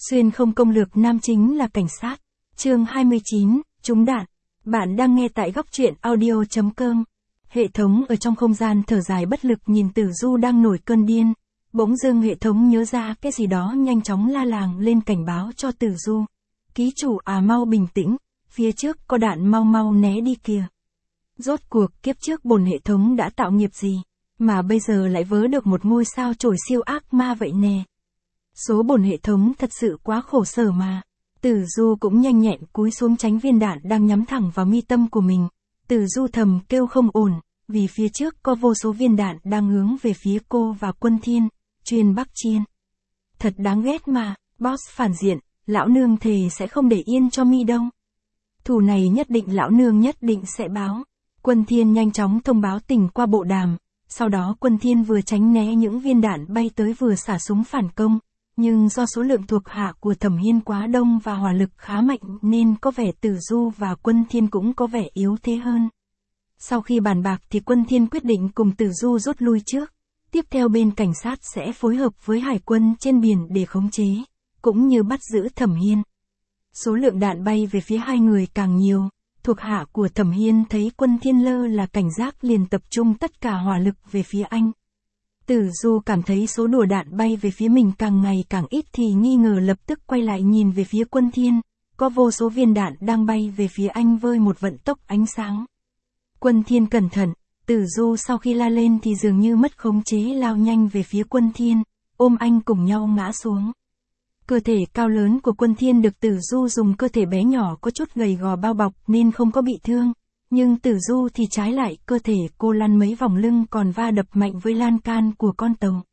Xuyên không công lược nam chính là cảnh sát. Chương 29, trúng đạn. Bạn đang nghe tại góc truyện audio.com. Hệ thống ở trong không gian thở dài bất lực nhìn Tử Du đang nổi cơn điên. Bỗng dưng hệ thống nhớ ra cái gì đó nhanh chóng la làng lên cảnh báo cho Tử Du. Ký chủ mau bình tĩnh, phía trước có đạn, mau mau né đi kìa. Rốt cuộc kiếp trước bổn hệ thống đã tạo nghiệp gì, mà bây giờ lại vớ được một ngôi sao chổi siêu ác ma vậy nè. Số bổn hệ thống thật sự quá khổ sở mà. Tử Du cũng nhanh nhẹn cúi xuống tránh viên đạn đang nhắm thẳng vào mi tâm của mình. Tử Du thầm kêu không ổn, vì phía trước có vô số viên đạn đang hướng về phía cô và Quân Thiên, chuyên Bắc Chiên. Thật đáng ghét mà, boss phản diện, lão nương thề sẽ không để yên cho mi đâu. Thù này nhất định lão nương nhất định sẽ báo. Quân Thiên nhanh chóng thông báo tình qua bộ đàm, sau đó Quân Thiên vừa tránh né những viên đạn bay tới vừa xả súng phản công. Nhưng do số lượng thuộc hạ của Thẩm Hiên quá đông và hỏa lực khá mạnh nên có vẻ Tử Du và Quân Thiên cũng có vẻ yếu thế hơn. Sau khi bàn bạc thì Quân Thiên quyết định cùng Tử Du rút lui trước. Tiếp theo bên cảnh sát sẽ phối hợp với hải quân trên biển để khống chế, cũng như bắt giữ Thẩm Hiên. Số lượng đạn bay về phía hai người càng nhiều, thuộc hạ của Thẩm Hiên thấy Quân Thiên lơ là cảnh giác liền tập trung tất cả hỏa lực về phía anh. Tử Du cảm thấy số đùa đạn bay về phía mình càng ngày càng ít thì nghi ngờ lập tức quay lại nhìn về phía Quân Thiên, có vô số viên đạn đang bay về phía anh với một vận tốc ánh sáng. Quân Thiên cẩn thận, Tử Du sau khi la lên thì dường như mất khống chế lao nhanh về phía Quân Thiên, ôm anh cùng nhau ngã xuống. Cơ thể cao lớn của Quân Thiên được Tử Du dùng cơ thể bé nhỏ có chút gầy gò bao bọc nên không có bị thương. Nhưng Tử Du thì trái lại, cơ thể cô lăn mấy vòng lưng còn va đập mạnh với lan can của con tàu.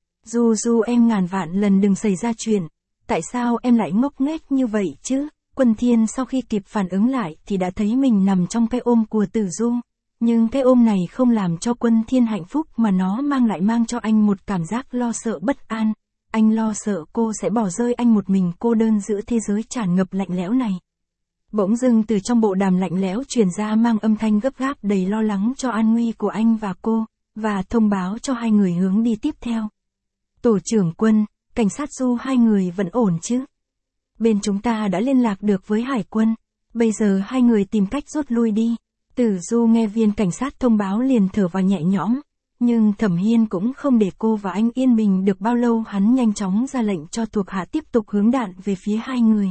Du em ngàn vạn lần đừng xảy ra chuyện, tại sao em lại ngốc nghếch như vậy chứ? Quân Thiên sau khi kịp phản ứng lại thì đã thấy mình nằm trong cái ôm của Tử Du. Nhưng cái ôm này không làm cho Quân Thiên hạnh phúc mà nó mang cho anh một cảm giác lo sợ bất an. Anh lo sợ cô sẽ bỏ rơi anh một mình cô đơn giữa thế giới tràn ngập lạnh lẽo này. Bỗng dưng từ trong bộ đàm lạnh lẽo truyền ra mang âm thanh gấp gáp đầy lo lắng cho an nguy của anh và cô, và thông báo cho hai người hướng đi tiếp theo. Tổ trưởng Quân, cảnh sát Du, hai người vẫn ổn chứ? Bên chúng ta đã liên lạc được với hải quân, bây giờ hai người tìm cách rút lui đi. Tử Du nghe viên cảnh sát thông báo liền thở vào nhẹ nhõm, nhưng Thẩm Hiên cũng không để cô và anh yên bình được bao lâu, hắn nhanh chóng ra lệnh cho thuộc hạ tiếp tục hướng đạn về phía hai người.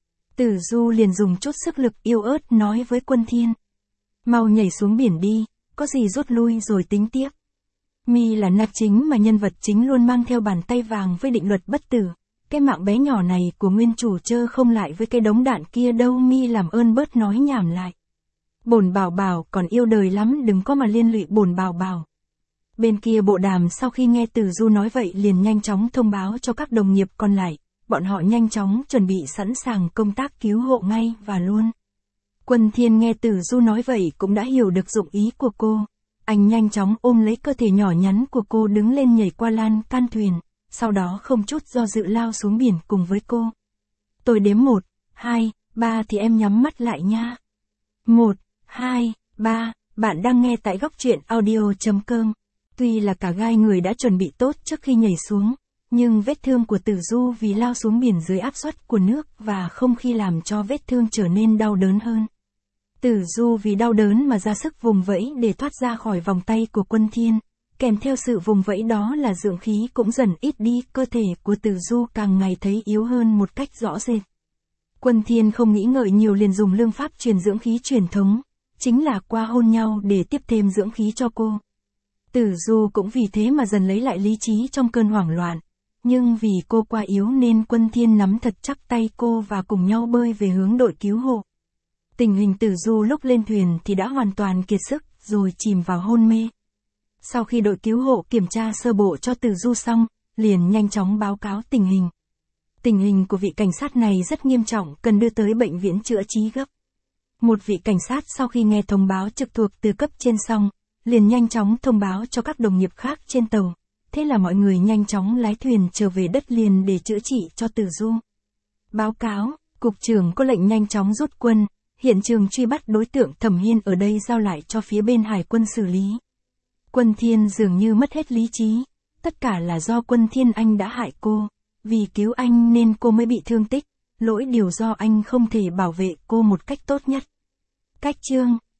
Tử Du liền dùng chút sức lực yếu ớt nói với Quân Thiên. Mau nhảy xuống biển đi, có gì rút lui rồi tính tiếp. Mi là nạc chính mà nhân vật chính luôn mang theo bàn tay vàng với định luật bất tử. Cái mạng bé nhỏ này của nguyên chủ chơ không lại với cái đống đạn kia đâu, Mi làm ơn bớt nói nhảm lại. Bổn bảo bảo còn yêu đời lắm, đừng có mà liên lụy bổn bảo bảo. Bên kia bộ đàm sau khi nghe Tử Du nói vậy liền nhanh chóng thông báo cho các đồng nghiệp còn lại. Bọn họ nhanh chóng chuẩn bị sẵn sàng công tác cứu hộ ngay và luôn. Quân Thiên nghe Tử Du nói vậy cũng đã hiểu được dụng ý của cô. Anh nhanh chóng ôm lấy cơ thể nhỏ nhắn của cô đứng lên nhảy qua lan can thuyền, sau đó không chút do dự lao xuống biển cùng với cô. Tôi đếm 1, 2, 3 thì em nhắm mắt lại nha. 1, 2, 3, bạn đang nghe tại góc truyện audio.com. Tuy là cả gai người đã chuẩn bị tốt trước khi nhảy xuống, nhưng vết thương của Tử Du vì lao xuống biển dưới áp suất của nước và không khí làm cho vết thương trở nên đau đớn hơn. Tử Du vì đau đớn mà ra sức vùng vẫy để thoát ra khỏi vòng tay của Quân Thiên, kèm theo sự vùng vẫy đó là dưỡng khí cũng dần ít đi, cơ thể của Tử Du càng ngày thấy yếu hơn một cách rõ rệt. Quân Thiên không nghĩ ngợi nhiều liền dùng lương pháp truyền dưỡng khí truyền thống, chính là qua hôn nhau để tiếp thêm dưỡng khí cho cô. Tử Du cũng vì thế mà dần lấy lại lý trí trong cơn hoảng loạn. Nhưng vì cô quá yếu nên Quân Thiên nắm thật chắc tay cô và cùng nhau bơi về hướng đội cứu hộ. Tình hình Tử Du lúc lên thuyền thì đã hoàn toàn kiệt sức rồi chìm vào hôn mê. Sau khi đội cứu hộ kiểm tra sơ bộ cho Tử Du xong, liền nhanh chóng báo cáo tình hình. Tình hình của vị cảnh sát này rất nghiêm trọng, cần đưa tới bệnh viện chữa trị gấp. Một vị cảnh sát sau khi nghe thông báo trực thuộc từ cấp trên xong, liền nhanh chóng thông báo cho các đồng nghiệp khác trên tàu. Thế là mọi người nhanh chóng lái thuyền trở về đất liền để chữa trị cho Tử Du. Báo cáo, cục trưởng có lệnh nhanh chóng rút quân, hiện trường truy bắt đối tượng Thẩm Hiên ở đây giao lại cho phía bên hải quân xử lý. Quân Thiên dường như mất hết lý trí, tất cả là do Quân Thiên anh đã hại cô, Vì cứu anh nên cô mới bị thương tích, lỗi điều do anh không thể bảo vệ cô một cách tốt nhất. Cách chương